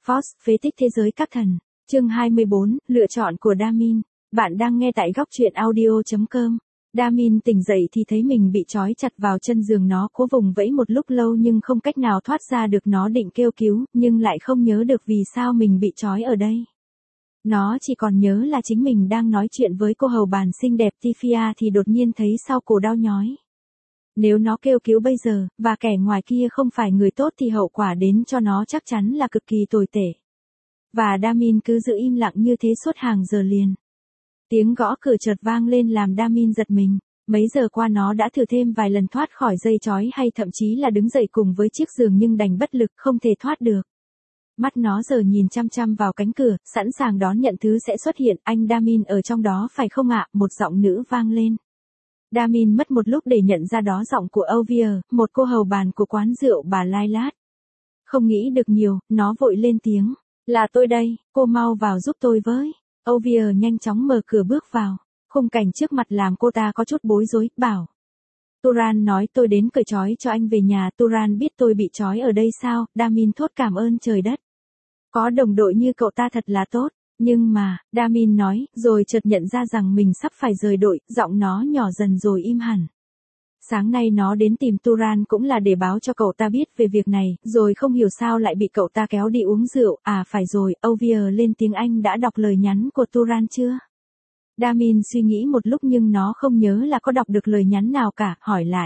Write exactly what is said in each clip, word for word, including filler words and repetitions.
Force, phế tích thế giới các thần. Chương hai mươi bốn, lựa chọn của Damin. Bạn đang nghe tại góc truyện audio chấm com. Damin tỉnh dậy thì thấy mình bị trói chặt vào chân giường, nó cố vùng vẫy một lúc lâu nhưng không cách nào thoát ra được. Nó định kêu cứu, nhưng lại không nhớ được vì sao mình bị trói ở đây. Nó chỉ còn nhớ là chính mình đang nói chuyện với cô hầu bàn xinh đẹp Tifia thì đột nhiên thấy sau cổ đau nhói. Nếu nó kêu cứu bây giờ, và kẻ ngoài kia không phải người tốt thì hậu quả đến cho nó chắc chắn là cực kỳ tồi tệ. Và Damin cứ giữ im lặng như thế suốt hàng giờ liền. Tiếng gõ cửa chợt vang lên làm Damin giật mình. Mấy giờ qua nó đã thử thêm vài lần thoát khỏi dây trói hay thậm chí là đứng dậy cùng với chiếc giường nhưng đành bất lực, không thể thoát được. Mắt nó giờ nhìn chăm chăm vào cánh cửa, sẵn sàng đón nhận thứ sẽ xuất hiện. Anh Damin ở trong đó phải không ạ? Một giọng nữ vang lên. Damin mất một lúc để nhận ra đó giọng của Ovia, một cô hầu bàn của quán rượu bà Lilat. Không nghĩ được nhiều, nó vội lên tiếng. Là tôi đây, cô mau vào giúp tôi với. Ovia nhanh chóng mở cửa bước vào. Khung cảnh trước mặt làm cô ta có chút bối rối, bảo. Turan nói tôi đến cởi trói cho anh về nhà. Turan biết tôi bị trói ở đây sao? Damin thốt cảm ơn trời đất. Có đồng đội như cậu ta thật là tốt. Nhưng mà, Damin nói, rồi chợt nhận ra rằng mình sắp phải rời đội, giọng nó nhỏ dần rồi im hẳn. Sáng nay nó đến tìm Turan cũng là để báo cho cậu ta biết về việc này, rồi không hiểu sao lại bị cậu ta kéo đi uống rượu. À phải rồi, Ovia lên tiếng, anh đã đọc lời nhắn của Turan chưa? Damin suy nghĩ một lúc nhưng nó không nhớ là có đọc được lời nhắn nào cả, hỏi lại.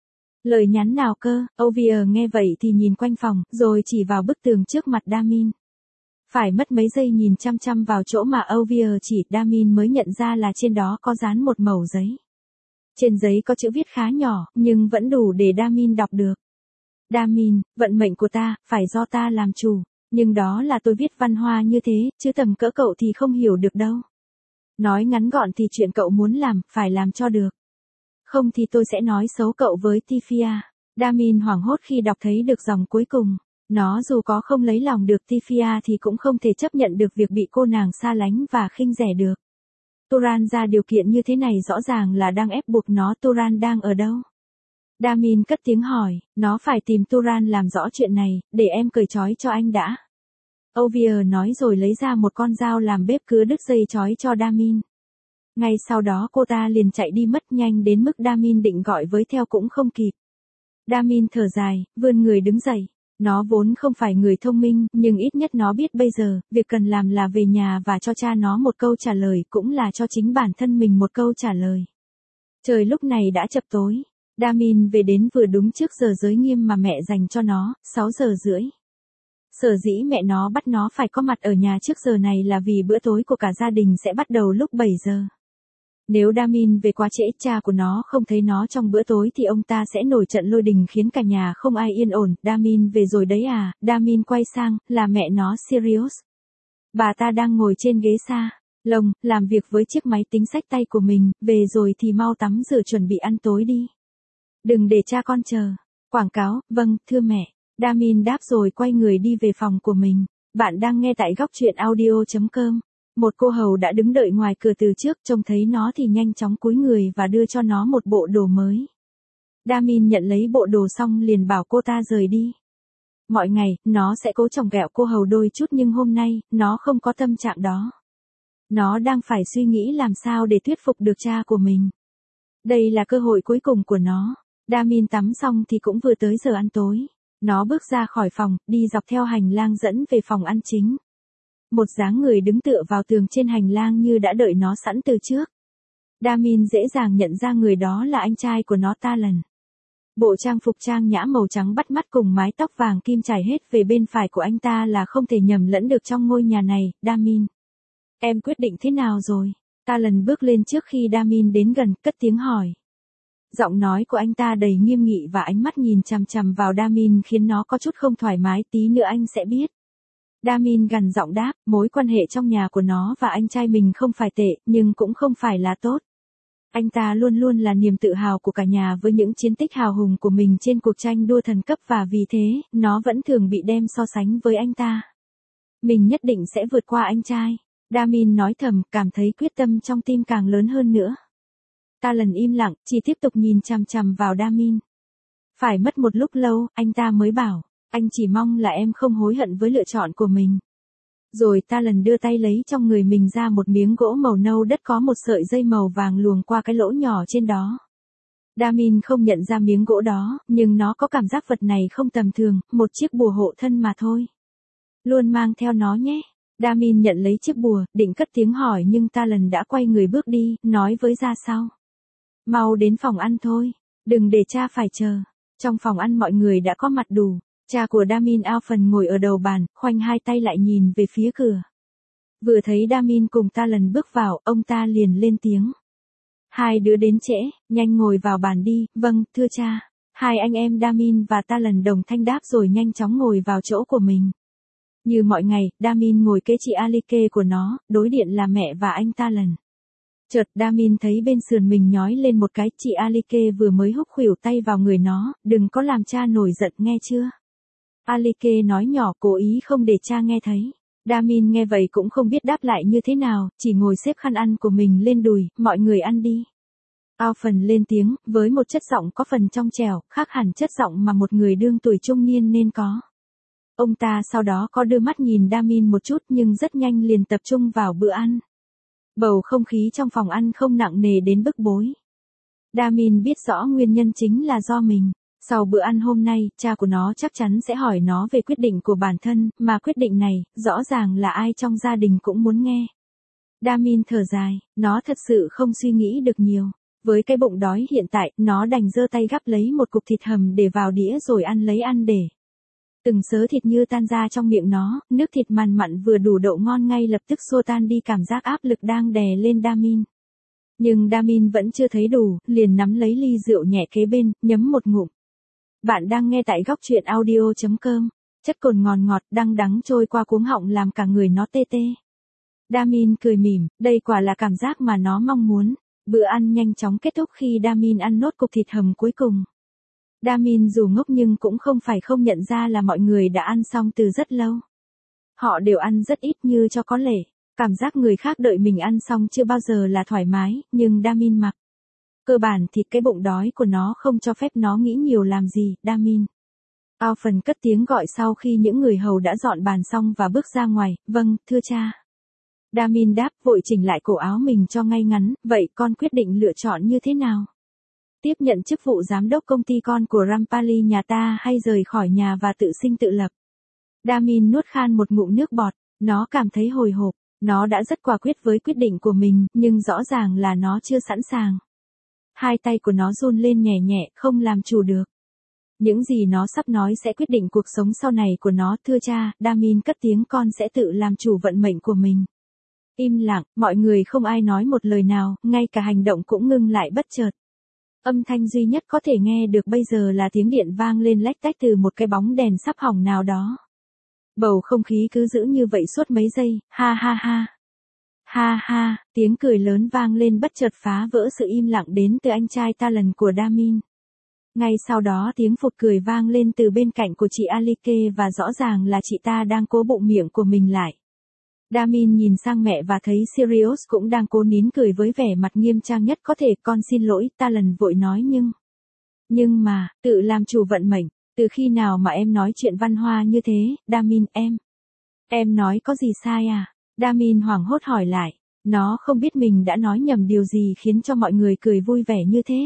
Lời nhắn nào cơ? Ovia nghe vậy thì nhìn quanh phòng, rồi chỉ vào bức tường trước mặt Damin. Phải mất mấy giây nhìn chăm chăm vào chỗ mà Ovia chỉ, Damin mới nhận ra là trên đó có dán một mẩu giấy. Trên giấy có chữ viết khá nhỏ, nhưng vẫn đủ để Damin đọc được. Damin, vận mệnh của ta, phải do ta làm chủ. Nhưng đó là tôi viết văn hoa như thế, chứ tầm cỡ cậu thì không hiểu được đâu. Nói ngắn gọn thì chuyện cậu muốn làm, phải làm cho được. Không thì tôi sẽ nói xấu cậu với Tifia. Damin hoảng hốt khi đọc thấy được dòng cuối cùng. Nó dù có không lấy lòng được Tifia thì cũng không thể chấp nhận được việc bị cô nàng xa lánh và khinh rẻ được. Turan ra điều kiện như thế này rõ ràng là đang ép buộc nó. Turan đang ở đâu? Damin cất tiếng hỏi, nó phải tìm Turan làm rõ chuyện này, để em cởi trói cho anh đã. Ovia nói rồi lấy ra một con dao làm bếp cứa đứt dây trói cho Damin. Ngay sau đó cô ta liền chạy đi mất, nhanh đến mức Damin định gọi với theo cũng không kịp. Damin thở dài, vươn người đứng dậy. Nó vốn không phải người thông minh, nhưng ít nhất nó biết bây giờ, việc cần làm là về nhà và cho cha nó một câu trả lời, cũng là cho chính bản thân mình một câu trả lời. Trời lúc này đã chập tối. Damin về đến vừa đúng trước giờ giới nghiêm mà mẹ dành cho nó, sáu giờ rưỡi. Sở dĩ mẹ nó bắt nó phải có mặt ở nhà trước giờ này là vì bữa tối của cả gia đình sẽ bắt đầu lúc bảy giờ. Nếu Damin về quá trễ, cha của nó không thấy nó trong bữa tối thì ông ta sẽ nổi trận lôi đình khiến cả nhà không ai yên ổn. Damin về rồi đấy à? Damin quay sang, là mẹ nó Sirius. Bà ta đang ngồi trên ghế sa lông, làm việc với chiếc máy tính xách tay của mình, về rồi thì mau tắm rửa chuẩn bị ăn tối đi. Đừng để cha con chờ. Quảng cáo, vâng, thưa mẹ. Damin đáp rồi quay người đi về phòng của mình. Bạn đang nghe tại góc truyện audio chấm com. Một cô hầu đã đứng đợi ngoài cửa từ trước, trông thấy nó thì nhanh chóng cúi người và đưa cho nó một bộ đồ mới. Damin nhận lấy bộ đồ xong liền bảo cô ta rời đi. Mọi ngày, nó sẽ cố chọc ghẹo cô hầu đôi chút nhưng hôm nay, nó không có tâm trạng đó. Nó đang phải suy nghĩ làm sao để thuyết phục được cha của mình. Đây là cơ hội cuối cùng của nó. Damin tắm xong thì cũng vừa tới giờ ăn tối. Nó bước ra khỏi phòng, đi dọc theo hành lang dẫn về phòng ăn chính. Một dáng người đứng tựa vào tường trên hành lang như đã đợi nó sẵn từ trước. Damin dễ dàng nhận ra người đó là anh trai của nó, Talon. Bộ trang phục trang nhã màu trắng bắt mắt cùng mái tóc vàng kim trải hết về bên phải của anh ta là không thể nhầm lẫn được trong ngôi nhà này. Damin, em quyết định thế nào rồi? Talon bước lên trước khi Damin đến gần, cất tiếng hỏi. Giọng nói của anh ta đầy nghiêm nghị và ánh mắt nhìn chằm chằm vào Damin khiến nó có chút không thoải mái. Tí nữa anh sẽ biết. Damin gằn giọng đáp, mối quan hệ trong nhà của nó và anh trai mình không phải tệ, nhưng cũng không phải là tốt. Anh ta luôn luôn là niềm tự hào của cả nhà với những chiến tích hào hùng của mình trên cuộc tranh đua thần cấp và vì thế, nó vẫn thường bị đem so sánh với anh ta. Mình nhất định sẽ vượt qua anh trai. Damin nói thầm, cảm thấy quyết tâm trong tim càng lớn hơn nữa. Talon im lặng, chỉ tiếp tục nhìn chằm chằm vào Damin. Phải mất một lúc lâu, anh ta mới bảo, anh chỉ mong là em không hối hận với lựa chọn của mình. Rồi Talon đưa tay lấy trong người mình ra một miếng gỗ màu nâu đất có một sợi dây màu vàng luồn qua cái lỗ nhỏ trên đó. Damin không nhận ra miếng gỗ đó, nhưng nó có cảm giác vật này không tầm thường, một chiếc bùa hộ thân mà thôi. Luôn mang theo nó nhé. Damin nhận lấy chiếc bùa, định cất tiếng hỏi nhưng Talon đã quay người bước đi, nói với ra sau. Mau đến phòng ăn thôi, đừng để cha phải chờ. Trong phòng ăn mọi người đã có mặt đủ. Cha của Damin Alphen ngồi ở đầu bàn, khoanh hai tay lại nhìn về phía cửa. Vừa thấy Damin cùng Talon bước vào, ông ta liền lên tiếng. Hai đứa đến trễ, nhanh ngồi vào bàn đi, vâng, thưa cha. Hai anh em Damin và Talon đồng thanh đáp rồi nhanh chóng ngồi vào chỗ của mình. Như mọi ngày, Damin ngồi kế chị Alike của nó, đối diện là mẹ và anh Talon. Chợt Damin thấy bên sườn mình nhói lên một cái, chị Alike vừa mới húc khuỷu tay vào người nó, đừng có làm cha nổi giận nghe chưa. Alike nói nhỏ cố ý không để cha nghe thấy. Damin nghe vậy cũng không biết đáp lại như thế nào, chỉ ngồi xếp khăn ăn của mình lên đùi, mọi người ăn đi. Alphen lên tiếng, với một chất giọng có phần trong trẻo, khác hẳn chất giọng mà một người đương tuổi trung niên nên có. Ông ta sau đó có đưa mắt nhìn Damin một chút nhưng rất nhanh liền tập trung vào bữa ăn. Bầu không khí trong phòng ăn không nặng nề đến bức bối. Damin biết rõ nguyên nhân chính là do mình. Sau bữa ăn hôm nay, cha của nó chắc chắn sẽ hỏi nó về quyết định của bản thân, mà quyết định này, rõ ràng là ai trong gia đình cũng muốn nghe. Damin thở dài, nó thật sự không suy nghĩ được nhiều. Với cái bụng đói hiện tại, nó đành giơ tay gắp lấy một cục thịt hầm để vào đĩa rồi ăn lấy ăn để. Từng sớ thịt như tan ra trong miệng nó, nước thịt mặn mặn vừa đủ độ ngon ngay lập tức xua tan đi cảm giác áp lực đang đè lên Damin. Nhưng Damin vẫn chưa thấy đủ, liền nắm lấy ly rượu nhẹ kế bên, nhấm một ngụm. Bạn đang nghe tại góc truyện audio chấm com. Chất cồn ngọt ngọt, đắng đắng trôi qua cuống họng làm cả người nó tê tê. Damin cười mỉm, đây quả là cảm giác mà nó mong muốn. Bữa ăn nhanh chóng kết thúc khi Damin ăn nốt cục thịt hầm cuối cùng. Damin dù ngốc nhưng cũng không phải không nhận ra là mọi người đã ăn xong từ rất lâu. Họ đều ăn rất ít như cho có lệ. Cảm giác người khác đợi mình ăn xong chưa bao giờ là thoải mái, nhưng Damin mặc. Cơ bản thì cái bụng đói của nó không cho phép nó nghĩ nhiều làm gì, Damin. Alphen cất tiếng gọi sau khi những người hầu đã dọn bàn xong và bước ra ngoài, vâng, thưa cha. Damin đáp vội chỉnh lại cổ áo mình cho ngay ngắn, vậy con quyết định lựa chọn như thế nào? Tiếp nhận chức vụ giám đốc công ty con của Rampali nhà ta hay rời khỏi nhà và tự sinh tự lập? Damin nuốt khan một ngụm nước bọt, nó cảm thấy hồi hộp, nó đã rất quả quyết với quyết định của mình, nhưng rõ ràng là nó chưa sẵn sàng. Hai tay của nó run lên nhẹ nhẹ, không làm chủ được. Những gì nó sắp nói sẽ quyết định cuộc sống sau này của nó, thưa cha, Damin cất tiếng con sẽ tự làm chủ vận mệnh của mình. Im lặng, mọi người không ai nói một lời nào, ngay cả hành động cũng ngưng lại bất chợt. Âm thanh duy nhất có thể nghe được bây giờ là tiếng điện vang lên lách tách từ một cái bóng đèn sắp hỏng nào đó. Bầu không khí cứ giữ như vậy suốt mấy giây, ha ha ha. Ha ha, tiếng cười lớn vang lên bất chợt phá vỡ sự im lặng đến từ anh trai Talon của Damin. Ngay sau đó tiếng phụt cười vang lên từ bên cạnh của chị Alike và rõ ràng là chị ta đang cố bụng miệng của mình lại. Damin nhìn sang mẹ và thấy Sirius cũng đang cố nín cười với vẻ mặt nghiêm trang nhất có thể. Con xin lỗi, Talon vội nói nhưng... Nhưng mà, tự làm chủ vận mệnh, từ khi nào mà em nói chuyện văn hoa như thế, Damin, em... Em nói có gì sai à? Damin hoảng hốt hỏi lại. Nó không biết mình đã nói nhầm điều gì khiến cho mọi người cười vui vẻ như thế.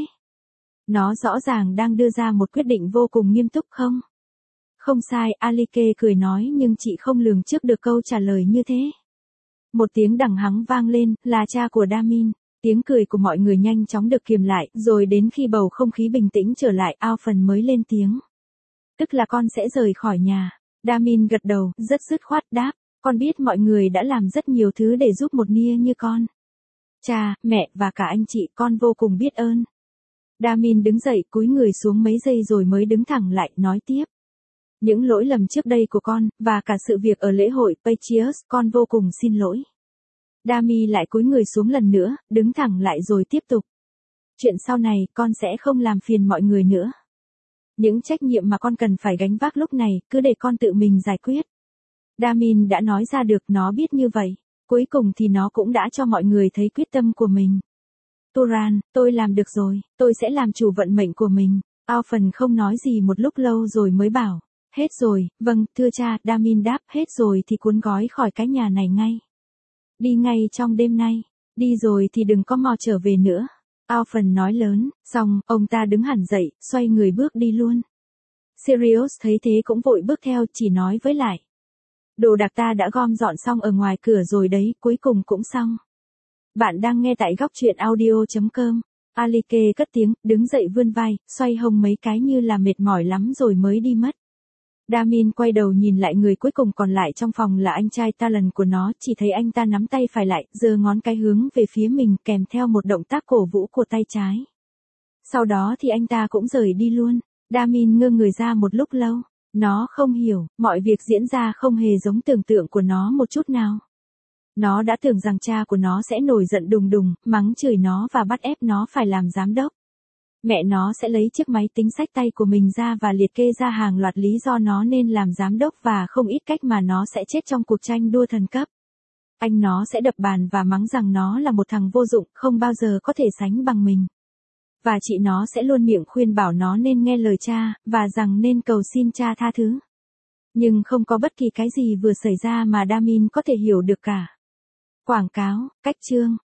Nó rõ ràng đang đưa ra một quyết định vô cùng nghiêm túc không? Không sai, Alike cười nói nhưng chị không lường trước được câu trả lời như thế. Một tiếng đằng hắng vang lên, là cha của Damin. Tiếng cười của mọi người nhanh chóng được kiềm lại, rồi đến khi bầu không khí bình tĩnh trở lại, Alphen mới lên tiếng. Tức là con sẽ rời khỏi nhà. Damin gật đầu, rất dứt khoát đáp. Con biết mọi người đã làm rất nhiều thứ để giúp một nia như con. Cha, mẹ và cả anh chị con vô cùng biết ơn. Damin đứng dậy cúi người xuống mấy giây rồi mới đứng thẳng lại, nói tiếp. Những lỗi lầm trước đây của con, và cả sự việc ở lễ hội Patriot, con vô cùng xin lỗi. Dami lại cúi người xuống lần nữa, đứng thẳng lại rồi tiếp tục. Chuyện sau này, con sẽ không làm phiền mọi người nữa. Những trách nhiệm mà con cần phải gánh vác lúc này, cứ để con tự mình giải quyết. Damin đã nói ra được, nó biết như vậy. Cuối cùng thì nó cũng đã cho mọi người thấy quyết tâm của mình. Turan, tôi làm được rồi, tôi sẽ làm chủ vận mệnh của mình. Alphen không nói gì một lúc lâu rồi mới bảo. Hết rồi, vâng, thưa cha, Damin đáp, hết rồi thì cuốn gói khỏi cái nhà này ngay. Đi ngay trong đêm nay, đi rồi thì đừng có mò trở về nữa. Alphen nói lớn, xong, ông ta đứng hẳn dậy, xoay người bước đi luôn. Sirius thấy thế cũng vội bước theo, chỉ nói với lại. Đồ đạc ta đã gom dọn xong ở ngoài cửa rồi đấy, cuối cùng cũng xong. Bạn đang nghe tại góc truyện audio.com. Alike cất tiếng, đứng dậy vươn vai, xoay hông mấy cái như là mệt mỏi lắm rồi mới đi mất. Damin quay đầu nhìn lại người cuối cùng còn lại trong phòng là anh trai Talon của nó, chỉ thấy anh ta nắm tay phải lại, giơ ngón cái hướng về phía mình kèm theo một động tác cổ vũ của tay trái. Sau đó thì anh ta cũng rời đi luôn. Damin ngơ người ra một lúc lâu. Nó không hiểu, mọi việc diễn ra không hề giống tưởng tượng của nó một chút nào. Nó đã tưởng rằng cha của nó sẽ nổi giận đùng đùng, mắng chửi nó và bắt ép nó phải làm giám đốc. Mẹ nó sẽ lấy chiếc máy tính xách tay của mình ra và liệt kê ra hàng loạt lý do nó nên làm giám đốc và không ít cách mà nó sẽ chết trong cuộc tranh đua thần cấp. Anh nó sẽ đập bàn và mắng rằng nó là một thằng vô dụng, không bao giờ có thể sánh bằng mình. Và chị nó sẽ luôn miệng khuyên bảo nó nên nghe lời cha, và rằng nên cầu xin cha tha thứ. Nhưng không có bất kỳ cái gì vừa xảy ra mà Damin có thể hiểu được cả. Quảng cáo, cách chương.